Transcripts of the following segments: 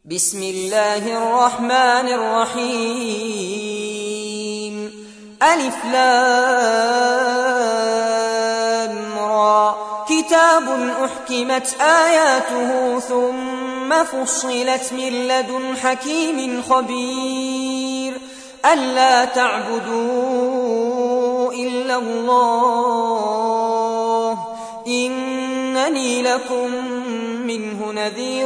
بسم الله الرحمن الرحيم ألف لام را كتاب أحكمت آياته ثم فصلت من لدن حكيم خبير ألا تعبدوا إلا الله إنني لكم منه نذير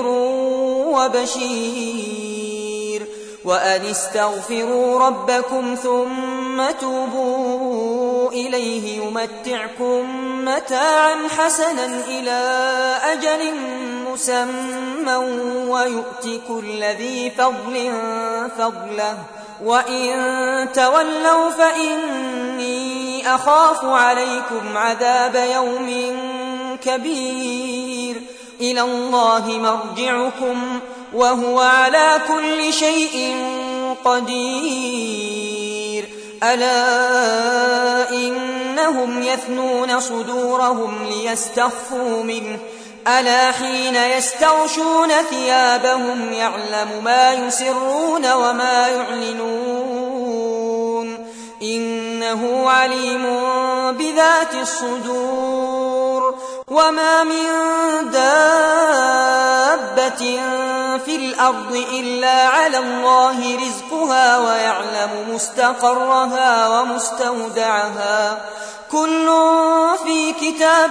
وبشير وأن استغفروا ربكم ثم توبوا إليه يمتعكم متاعا حسنا إلى أجل مسمى ويؤت كل ذي فضل فضله وإن تولوا فإني أخاف عليكم عذاب يوم كبير إلى الله مرجعكم وهو على كل شيء قدير ألا إنهم يثنون صدورهم ليستخفوا منه ألا حين يستغشون ثيابهم يعلم ما يسرون وما يعلنون إنه عليم بذات الصدور وما من دابة في الأرض إلا على الله رزقها ويعلم مستقرها ومستودعها كل في كتاب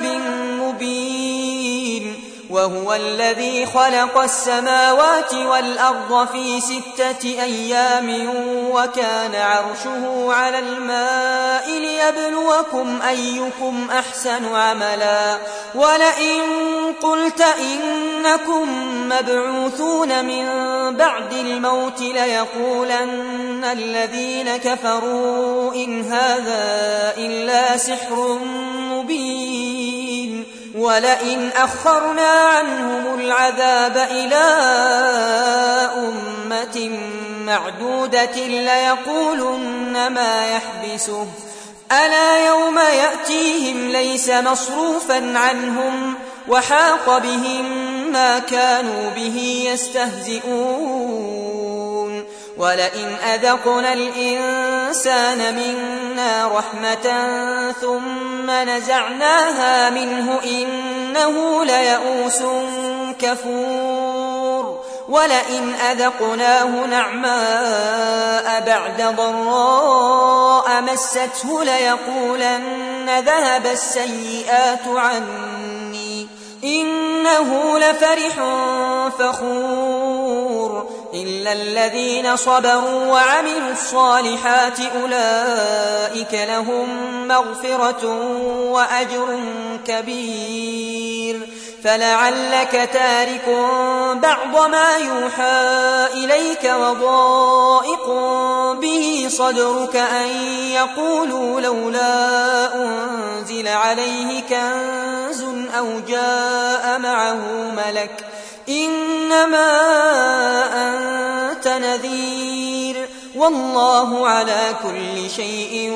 مبين وهو الذي خلق السماوات والأرض في 6 أيام وكان عرشه على الماء ليبلوكم أيكم أحسن عملا ولئن قلت إنكم مبعوثون من بعد الموت ليقولن الذين كفروا إن هذا إلا سحر مبين ولئن أخرنا عنهم العذاب إلى أمة معدودة ليقولن ما يحبسه ألا يوم يأتيهم ليس مصروفا عنهم وحاق بهم ما كانوا به يستهزئون ولئن أذقنا الإنسان منا رحمة ثم نزعناها منه إنه ليئوس كفور ولئن أذقناه نعماء بعد ضراء مسته ليقولن ذهب السيئات عني إنه لفرح فخور إلا الذين صبروا وعملوا الصالحات أولئك لهم مغفرة وأجر كبير فلعلك تارك بعض ما يوحى إليك وضائق به صدرك أن يقولوا لولا أنزل عليه كنز أو جاء معه ملك إنما أنت نذير والله على كل شيء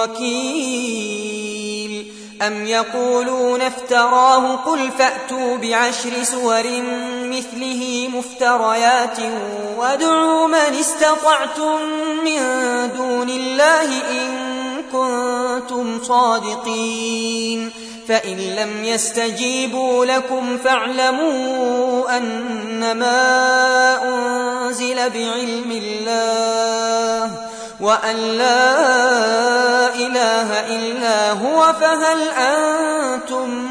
وكيل أم يقولون افتراه قل فأتوا ب10 سور مثله مفتريات وادعوا من استطعتم من دون الله إن كنتم صادقين فإن لم يستجيبوا لكم فاعلموا أنما أنزل بعلم الله وأن لا إله إلا هو فهل أنتم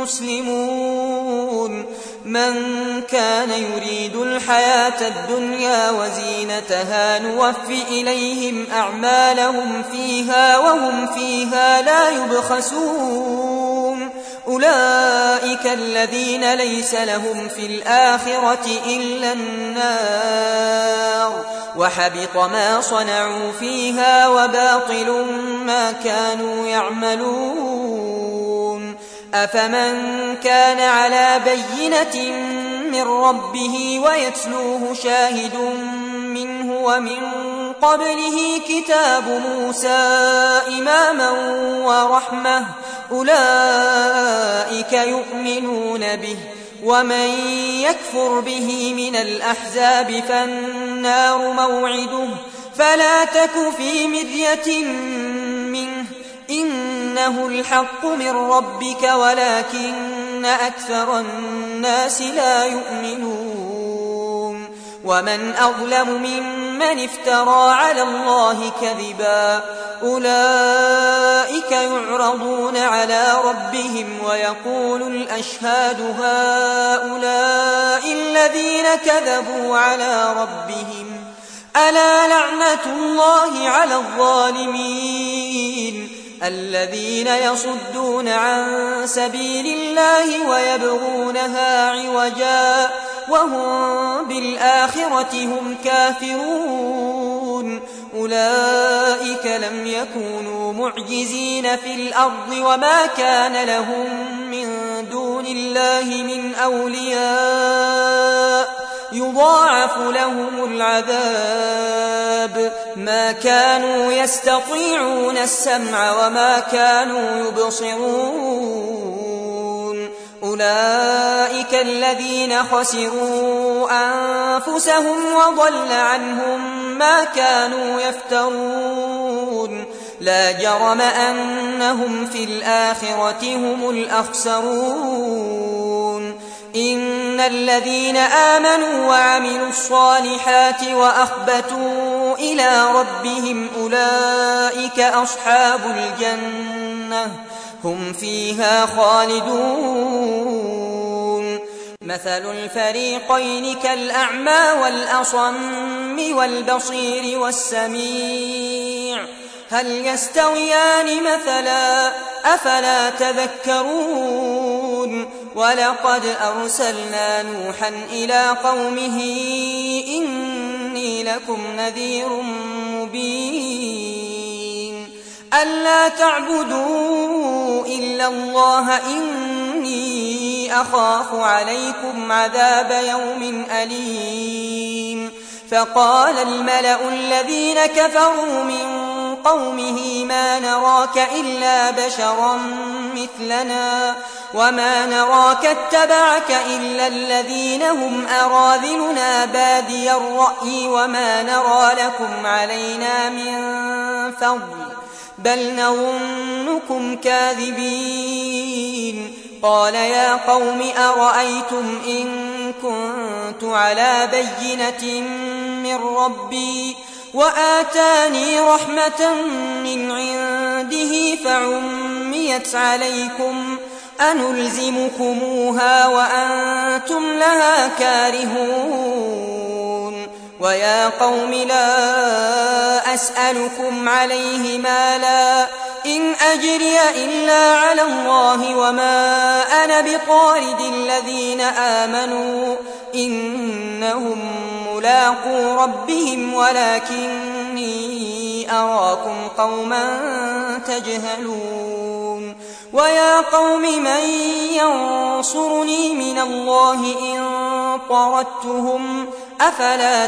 مسلمون من كان يريد الحياة الدنيا وزينتها نوفي إليهم أعمالهم فيها وهم فيها لا يبخسون أولئك الذين ليس لهم في الآخرة إلا النار وحبط ما صنعوا فيها وباطل ما كانوا يعملون أفمن كان على بينة من ربه ويتلوه شاهد منه ومن قبله كتاب موسى إماما ورحمة أولئك يؤمنون به ومن يكفر به من الأحزاب فالنار موعده فلا تك في مرية منه إنه الحق من ربك ولكن أكثر الناس لا يؤمنون ومن أظلم ممن افترى على الله كذبا أولئك يعرضون على ربهم ويقول الأشهاد هؤلاء الذين كذبوا على ربهم ألا لعنة الله على الظالمين الذين يصدون عن سبيل الله ويبغونها عوجا وهم بالآخرة هم كافرون أولئك لم يكونوا معجزين في الأرض وما كان لهم من دون الله من أولياء يضاعف لهم العذاب ما كانوا يستطيعون السمع وما كانوا يبصرون أولئك الذين خسروا أنفسهم وضل عنهم ما كانوا يفترون لا جرم أنهم في الآخرة هم الأخسرون إن الذين آمنوا وعملوا الصالحات وأخبتوا إلى ربهم أولئك أصحاب الجنة هم فيها خالدون مثل الفريقين كالأعمى والأصم والبصير والسميع هل يستويان مثلا أفلا تذكرون ولقد أرسلنا نوحا إلى قومه إني لكم نذير مبين ألا تعبدوا إلا الله إني أخاف عليكم عذاب يوم أليم فقال الملأ الذين كفروا من قومه ما نراك إلا بشرا مثلنا وما نراك اتبعك إلا الذين هم أراذلنا بادي الرأي وما نرى لكم علينا من فضل بل نظنكم كاذبين قال يا قوم أرأيتم إن كنت على بينة من ربي وآتاني رحمة من عنده فعميت عليكم أنلزمكموها وأنتم لها كارهون ويا قوم لا أسألكم عليه مالا إن أجري إلا على الله وما أنا بطارد الذين آمنوا إنهم ملاقو ربهم ولكني أراكم قوما تجهلون ويا قوم من ينصرني من الله إن طردتهم أفلا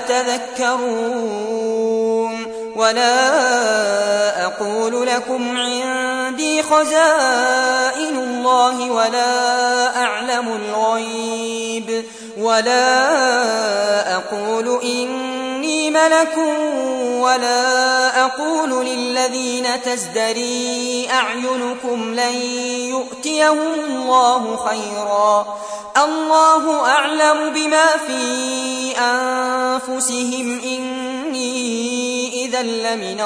تذكرون ولا أقول لكم عندي خزائن الله ولا أعلم الغيب ولا أقول إني ملك ولا أقول للذين تزدري أعينكم لن يؤتيهم الله خيرا الله أعلم بما في أنفسهم إني إذا لمن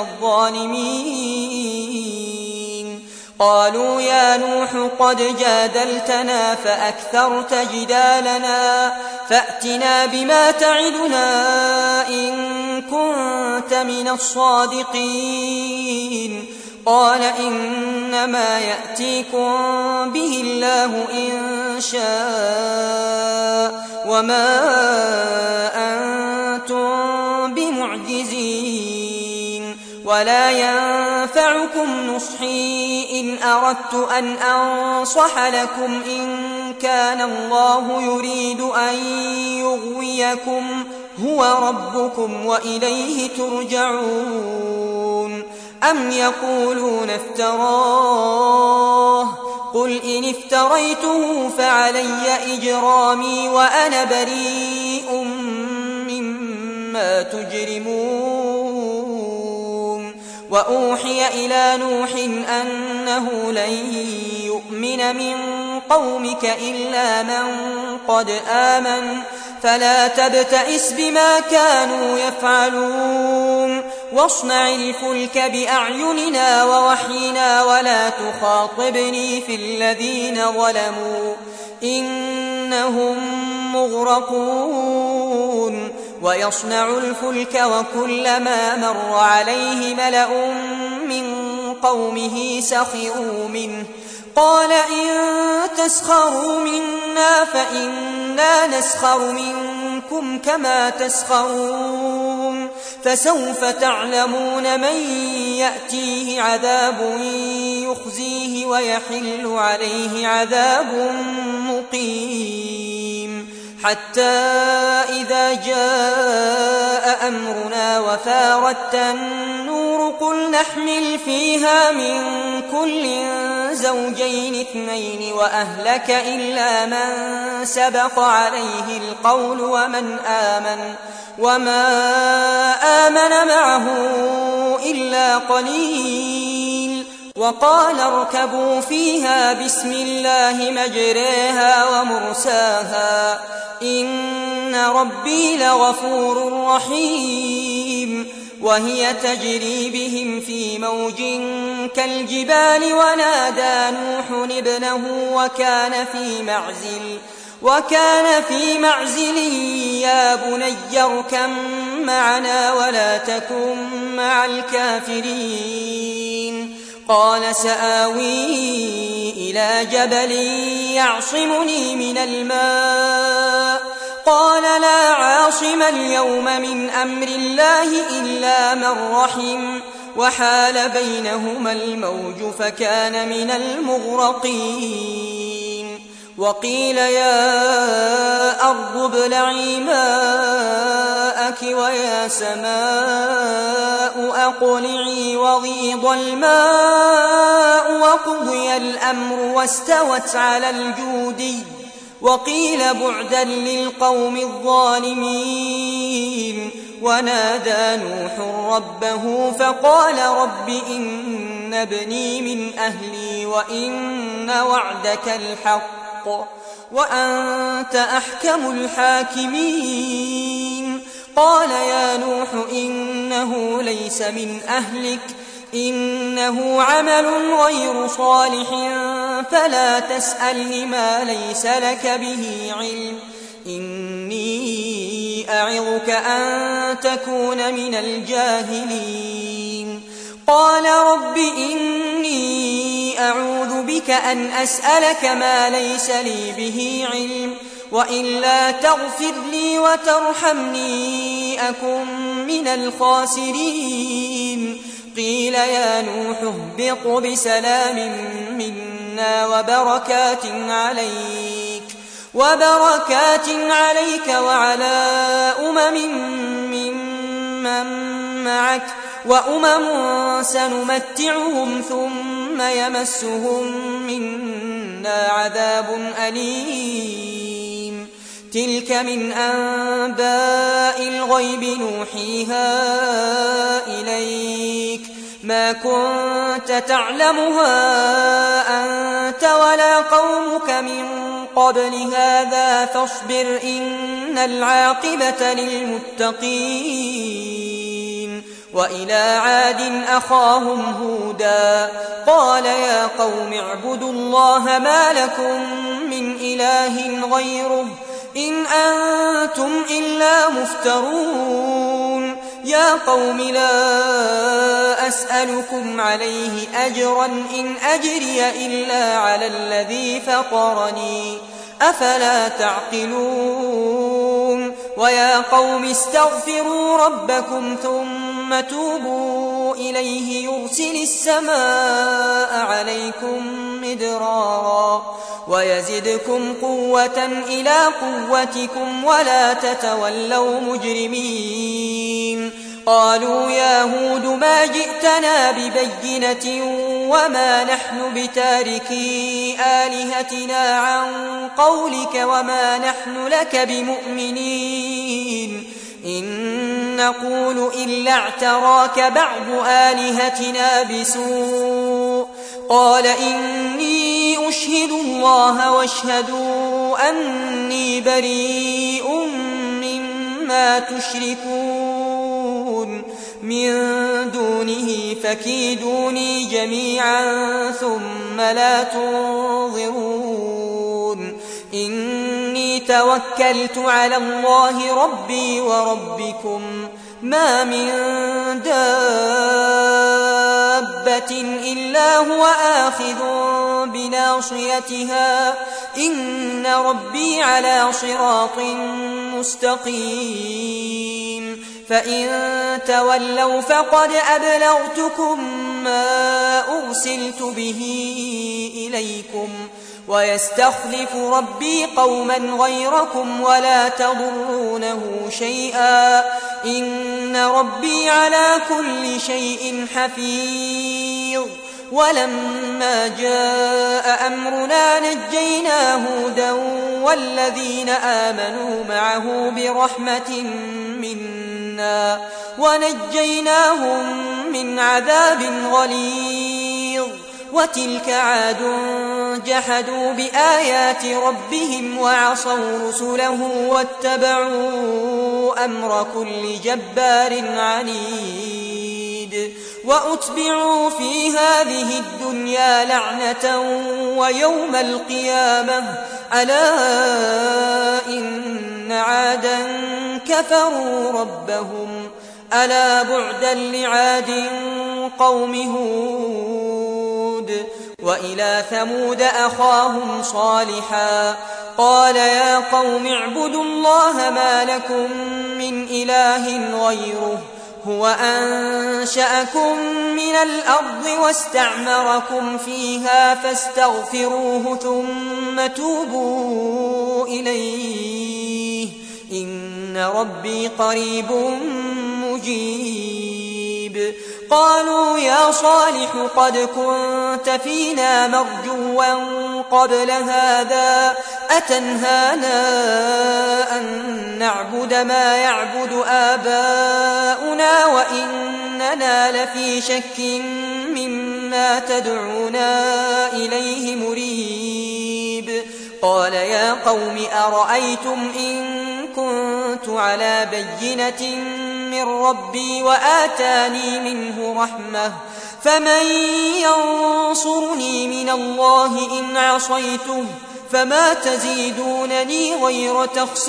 الظالمين قالوا يا نوح قد جادلتنا فأكثرت جدالنا فأتنا بما تعدنا إن كنت من الصادقين قال إنما يأتيكم به الله إن شاء وما أنتم بمعجزين ولا ينفعكم نصحي إن أردت أن أنصح لكم إن كان الله يريد أن يغويكم هو ربكم وإليه ترجعون أم يقولون افتراه قل إن افتريته فعلي إجرامي وأنا بريء مما تجرمون وأوحي إلى نوح أنه لن يؤمن من قومك إلا من قد آمن فلا تبتئس بما كانوا يفعلون واصنع الفلك بأعيننا ووحينا ولا تخاطبني في الذين ظلموا إنهم مغرقون ويصنع الفلك وكلما مر عليه ملأ من قومه سخروا منه قال إن تسخروا منا فإنا نسخر منكم كما تسخرون فسوف تعلمون من يأتيه عذاب يخزيه ويحل عليه عذاب مقيم حتى إذا جاء أمرنا وفارت النور قل نحمل فيها من كل زوجين اثنين وأهلك إلا من سبق عليه القول وما آمن معه إلا قليل وقال اركبوا فيها بسم الله مجريها ومرساها إن ربي لغفور رحيم وهي تجري بهم في موج كالجبال ونادى نوح ابنه وكان في معزل يا بني اركب معنا ولا تكن مع الكافرين قال سآوي إلى جبل يعصمني من الماء قال لا عاصم اليوم من أمر الله إلا من رحم وحال بينهما الموج فكان من المغرقين وقيل يا أرض ابلعي ماءك ويا سماء أقلعي وغيض الماء وقضي الأمر واستوت على الجودي وقيل بعدا للقوم الظالمين ونادى نوح ربه فقال رب إن ابني من أهلي وإن وعدك الحق وأنت أحكم الحاكمين قال يا نوح إنه ليس من أهلك إنه عمل غير صالح فلا تسألني ما ليس لك به علم إني أعظك أن تكون من الجاهلين قال رب إني أعوذ بك أن أسألك ما ليس لي به علم وإلا تغفر لي وترحمني أكن من الخاسرين قيل يا نوح اهبط بسلام منا وبركات عليك وعلى ممن معك وأمم سنمتعهم ثم يمسهم منا عذاب أليم تلك من أنباء الغيب نوحيها إليك ما كنت تعلمها أنت ولا قومك من قبل هذا فاصبر إن العاقبة للمتقين وإلى عاد أخاهم هودا قال يا قوم اعبدوا الله ما لكم من إله غيره إن أنتم إلا مفترون يا قوم لا أسألكم عليه أجرا إن أجري إلا على الذي فطرني أفلا تعقلون ويا قوم استغفروا ربكم ثم توبوا إليه يرسل السماء عليكم مدرارا ويزدكم قوة إلى قوتكم ولا تتولوا مجرمين قالوا يا هود ما جئتنا ببينة وما نحن بتاركي آلهتنا عن قولك وما نحن لك بمؤمنين إن نقول إلا اعتراك بعض آلهتنا بسوء قال إني أشهد الله واشهدوا أني بريء مما تشركون من دونه فكيدوني جميعا ثم لا تنظرون إني توكلت على الله ربي وربكم ما من دابة إلا هو آخذ بناصيتها إن ربي على صراط مستقيم فإن تولوا فقد أبلغتكم ما أرسلت به إليكم ويستخلف ربي قوما غيركم ولا تضرونه شيئا إن ربي على كل شيء حفيظ ولما جاء أمرنا نجينا هودا والذين آمنوا معه برحمة منا ونجيناهم من عذاب غليظ وتلك عاد جحدوا بآيات ربهم وعصوا رسله واتبعوا أمر كل جبار عنيد وأتبعوا في هذه الدنيا لعنة ويوم القيامة ألا إن عادا كفروا ربهم ألا بعدا لعاد قوم هود وإلى ثمود أخاهم صالحا قال يا قوم اعبدوا الله ما لكم من إله غيره هو أنشأكم من الأرض واستعمركم فيها فاستغفروه ثم توبوا إليه إن ربي قريب مجيب قالوا يا صالح قد كنت فينا مرجوا قبل هذا أتنهانا أن نعبد ما يعبد آباؤنا وإننا لفي شك مما تدعونا إليه مريب قال يا قوم أرأيتم إن كنت على بينة من ربي وآتاني منه رحمة فمن ينصرني من الله إن عصيته فما تزيدونني غير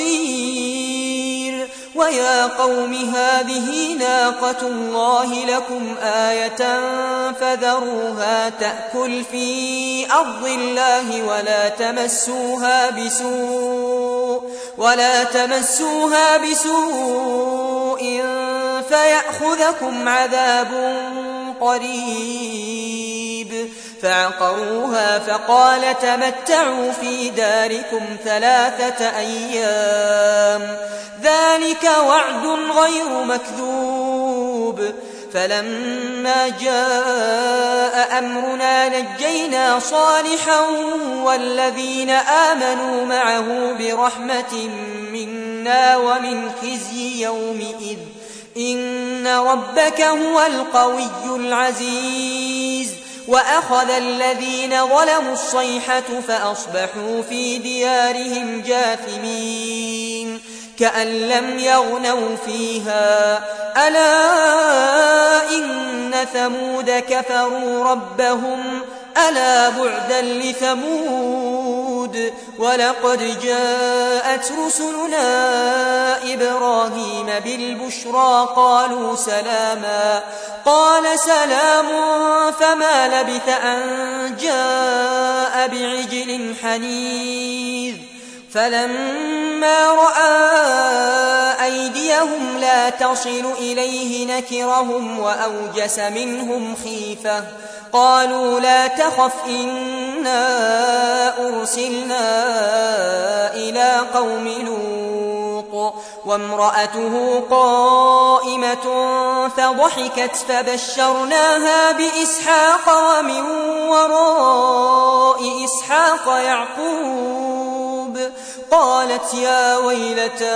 تخسير ويا قوم هذه ناقة الله لكم آية فذروها تأكل في أرض الله ولا تمسوها بسوء فيأخذكم عذاب قريب فعقروها فقال تمتعوا في داركم 3 أيام ذلك وعد غير مكذوب فلما جاء أمرنا نجينا صالحا والذين آمنوا معه برحمة منا ومن خزي يومئذ إن ربك هو القوي العزيز وأخذ الذين ظلموا الصيحة فأصبحوا في ديارهم جاثمين كأن لم يغنوا فيها ألا إن ثمود كفروا ربهم ألا بعدا لثمود ولقد جاءت رسلنا إبراهيم بالبشرى قالوا سلاما قال سلام فما لبث أن جاء بعجل حنيذ فلما رأى أيديهم لا تصل إليه نكرهم وأوجس منهم خيفة قالوا لا تخف إنا أرسلنا إلى قوم لوط وامرأته قائمة فضحكت فبشرناها بإسحاق ومن وراء إسحاق يعقوب قالت يا ويلتى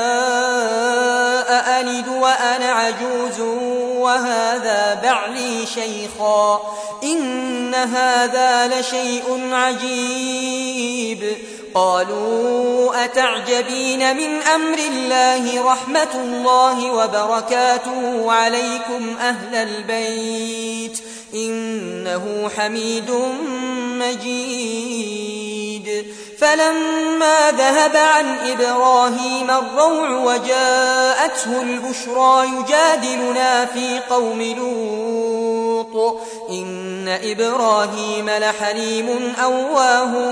أألد وأنا عجوز وهذا بعلي شيخا إن هذا لشيء عجيب قالوا أتعجبين من أمر الله رحمة الله وبركاته عليكم أهل البيت إنه حميد مجيد فلما ذهب عن إبراهيم الروع وجاءته البشرى يجادلنا في قوم لوط إن إبراهيم لحليم أواه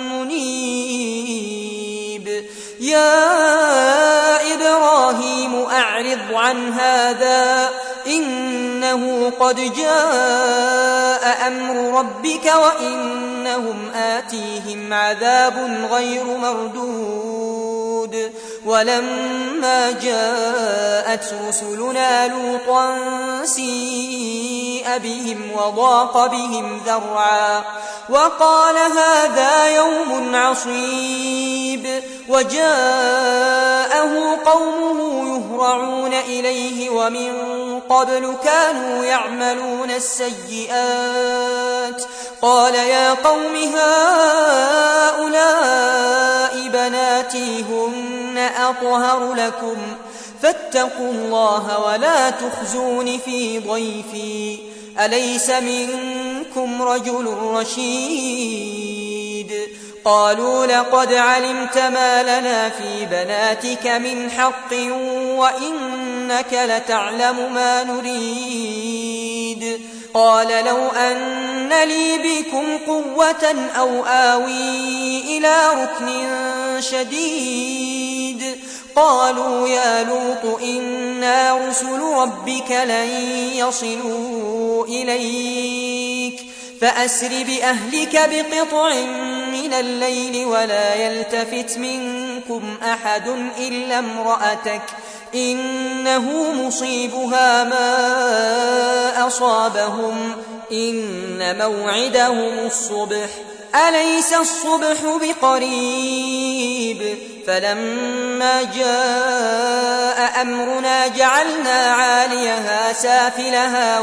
منيب يا إبراهيم أعرض عن هذا إنه قد جاء أمر ربك وإنهم آتيهم عذاب غير مردود ولما جاءت رسلنا لوطا سيء بهم وضاق بهم ذرعا وقال هذا يوم عصيب وجاءه قومه يهرعون إليه ومن قبل كانوا يعملون السيئات قال يا قوم هؤلاء بناتي هن أطهر لكم فاتقوا الله ولا تخزون في ضيفي أليس منكم رجل رشيد قالوا لقد علمت ما لنا في بناتك من حق وإنك لتعلم ما نريد قال لو أن لي بكم قوة أو آوي إلى ركن شديد قالوا يا لوط إنا رسل ربك لن يصلوا إليك فأسر بأهلك بقطع من الليل ولا يلتفت منكم أحد إلا امرأتك إنه مصيبها ما أصابهم إن موعدهم الصبح أليس الصبح بقريب فلما جاء أمرنا جعلنا عاليها سافلها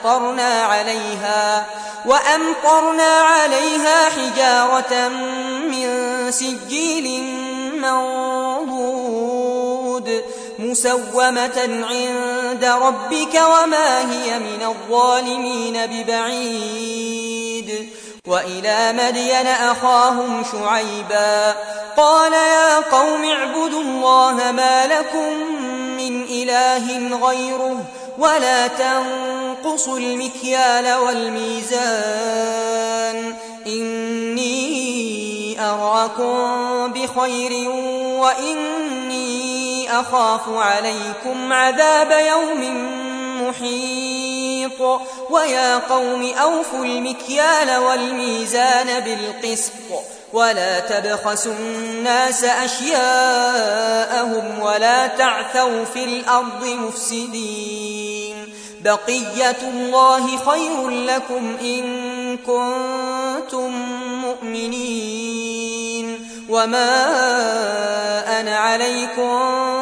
وأمطرنا عليها حجارة من سجيل منضود مسومة عند ربك وما هي من الظالمين ببعيد وإلى مدين أخاهم شعيبا قال يا قوم اعبدوا الله ما لكم من إله غيره ولا تنقصوا المكيال والميزان إني أراكم بخير وإني أخاف عليكم عذاب يوم محيط ويا قوم أوفوا المكيال والميزان بالقسط ولا تبخسوا الناس أشياءهم ولا تعثوا في الأرض مفسدين بقية الله خير لكم إن كنتم مؤمنين وما أنا عليكم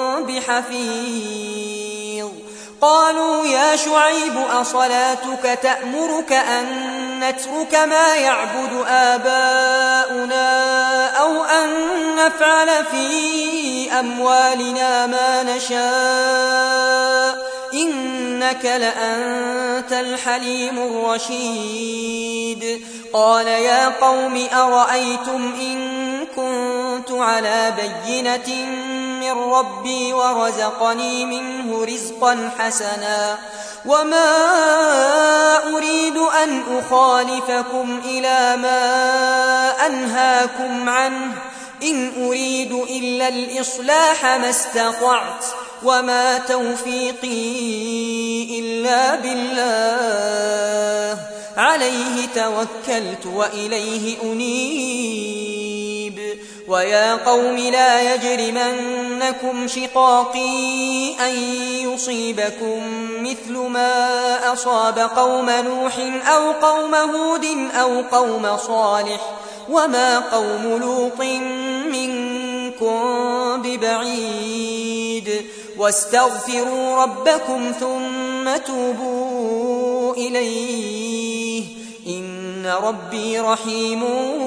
بحفيظ قالوا يا شعيب أصلاتك تأمرك أن نترك ما يعبد آباؤنا أو أن نفعل في أموالنا ما نشاء إنك لأنت الحليم الرشيد قال يا قوم أرأيتم إن كنت على بينة من ربي ورزقني منه رزقا حسنا وما أريد أن أخالفكم إلى ما أنهاكم عنه إن أريد إلا الإصلاح ما استطعت وما توفيقي إلا بالله عليه توكلت وإليه أنيب ويا قوم لا يجرمنكم شقاقي أن يصيبكم مثل ما أصاب قوم نوح أو قوم هود أو قوم صالح وما قوم لوط منكم ببعيد واستغفروا ربكم ثم توبوا إليه إن ربي رحيم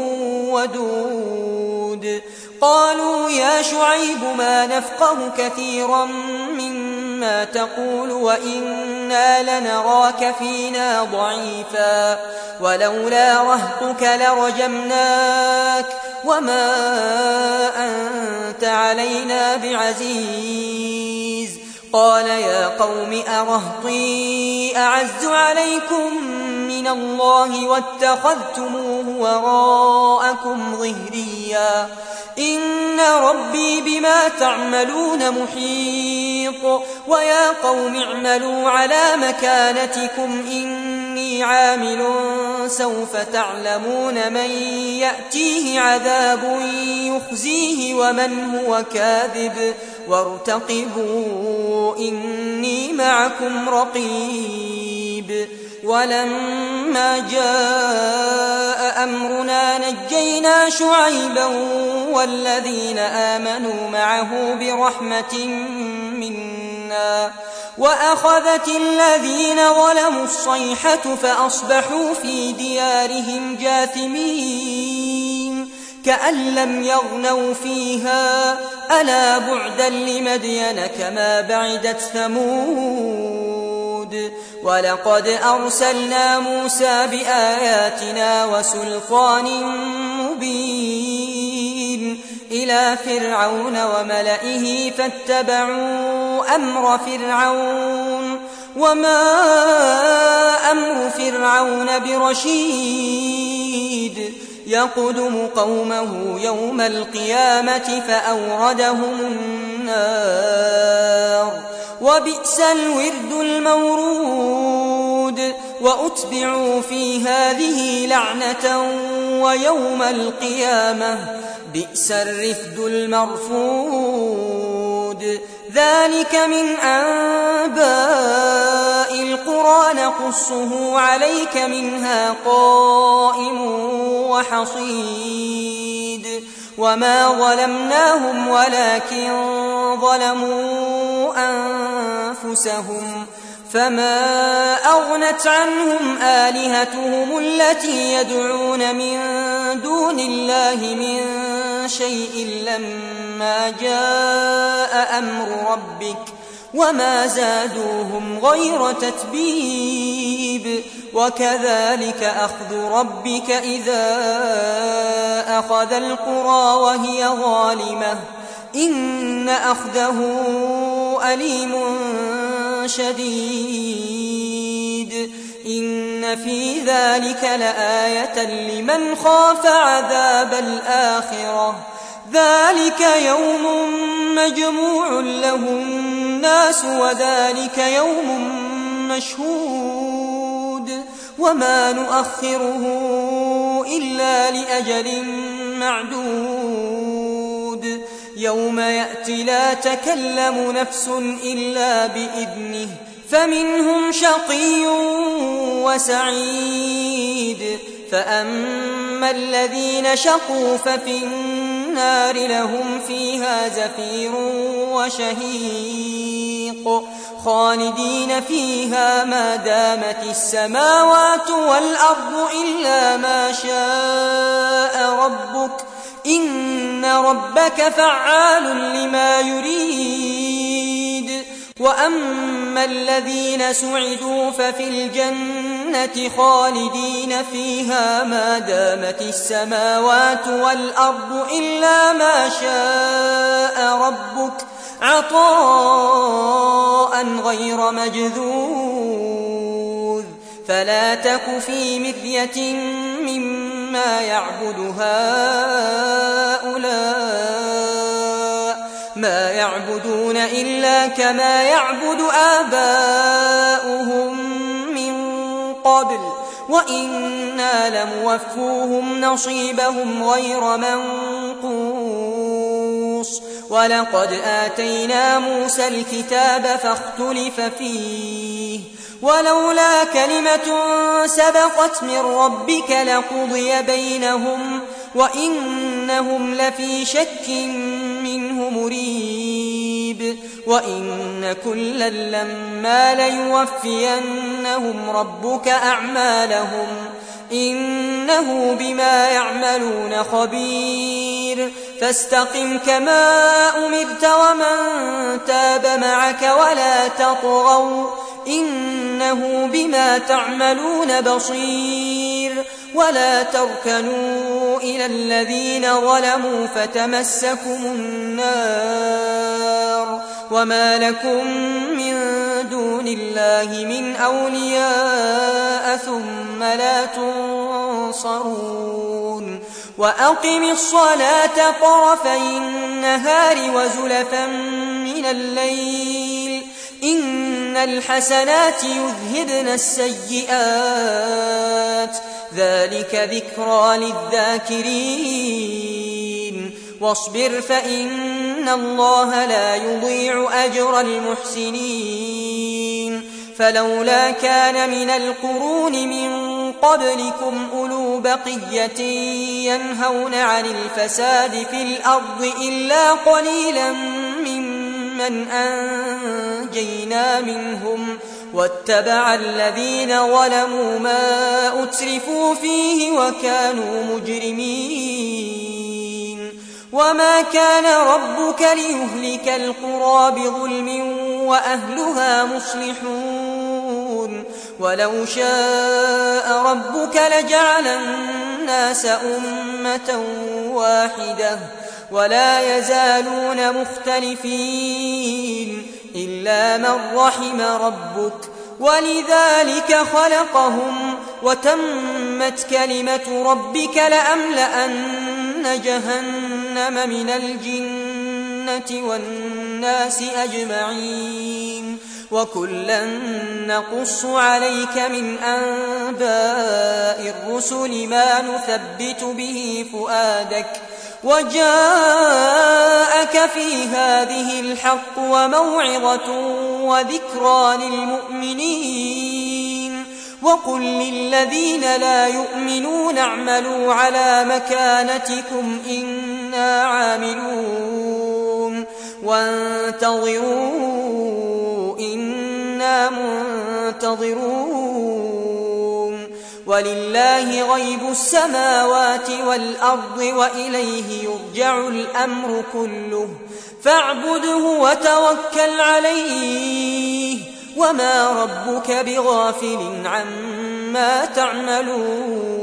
ودود قالوا يا شعيب ما نفقه كثيرا مما تقول وإنا لنراك فينا ضعيفا ولولا رهطك لرجمناك وما أنت علينا بعزيز قال يا قوم أرهطي أعز عليكم من الله واتخذتموه وراءكم ظهريا إن ربي بما تعملون محيط ويا قوم اعملوا على مكانتكم إني عامل سوف تعلمون من يأتيه عذاب يخزيه ومن هو كاذب وارتقبوا إني معكم رقيب ولما جاء أمرنا نجينا شعيبا والذين آمنوا معه برحمة منا وأخذت الذين ظلموا الصيحة فأصبحوا في ديارهم جاثمين كأن لم يغنوا فيها ألا بعدا لمدين كما بعدت ثمود ولقد أرسلنا موسى بآياتنا وسلطان مبين إلى فرعون وملئه فاتبعوا أمر فرعون وما أمر فرعون برشيد يقدم قومه يوم القيامة فأوردهم النار وبئس الورد المورود وأتبعوا في هذه لعنة ويوم القيامة بئس الرفد المرفود ذلك من أنباء القرى نقصه عليك منها قائم وحصيد وما ظلمناهم ولكن ظلموا أنفسهم فما أغنت عنهم آلهتهم التي يدعون من دون الله من شيء لما جاء أمر ربك وما زادوهم غير تتبيب وكذلك أخذ ربك إذا أخذ القرى وهي ظالمة إن أخذه أليم شديد إن في ذلك لآية لمن خاف عذاب الآخرة ذلك يوم مجموع له الناس وذلك يوم مشهود وما نؤخره إلا لأجل معدود يوم يأتي لا تكلم نفس إلا بإذنه فمنهم شقي وسعيد فأما الذين شقوا ففي النار لهم فيها زفير وشهيق خالدين فيها ما دامت السماوات والأرض إلا ما شاء ربك إن ربك فعال لما يريد وأما الذين سعدوا ففي الجنة خالدين فيها ما دامت السماوات والأرض إلا ما شاء ربك عطاء غير مجذوذ فلا تك في مرية مما يعبد هؤلاء ما يعبدون إلا كما يعبد آباؤهم من قبل وإنا لموفوهم نصيبهم غير منقوص ولقد آتينا موسى الكتاب فاختلف فيه ولولا كلمة سبقت من ربك لقضي بينهم وإنهم لفي شك منه مريب وإن كلا لما ليوفينهم ربك أعمالهم إنه بما يعملون خبير فاستقم كما أمرت ومن تاب معك ولا تطغوا إنه بما تعملون بصير ولا تركنوا إلى الذين ظلموا فتمسكم النار وما لكم من دون الله من أولياء ثم لا تنصرون وأقم الصلاة طرفي النهار وزلفا من الليل إن الحسنات يذهبن السيئات ذلك ذكرى للذاكرين واصبر فإن الله لا يضيع أجر المحسنين فلولا كان من القرون من قبلكم أولو بقية ينهون عن الفساد في الأرض إلا قليلا ممن أنجينا منهم واتبع الذين ظلموا ما أترفوا فيه وكانوا مجرمين وما كان ربك ليهلك القرى بظلم وأهلها مصلحون ولو شاء ربك لجعل الناس أمة واحدة ولا يزالون مختلفين إلا من رحم ربك ولذلك خلقهم وتمت كلمة ربك لأملأن جهنم من الجنة والناس أجمعين وكلا نقص عليك من أنباء الرسل ما نثبت به فؤادك وجاءك في هذه الحق وموعظة وذكرى للمؤمنين وقل للذين لا يؤمنون اعملوا على مكانتكم إنا عاملون وانتظروا إنا منتظرون ولله غيب السماوات والأرض وإليه يرجع الأمر كله فاعبده وتوكل عليه وما ربك بغافل عما تعملون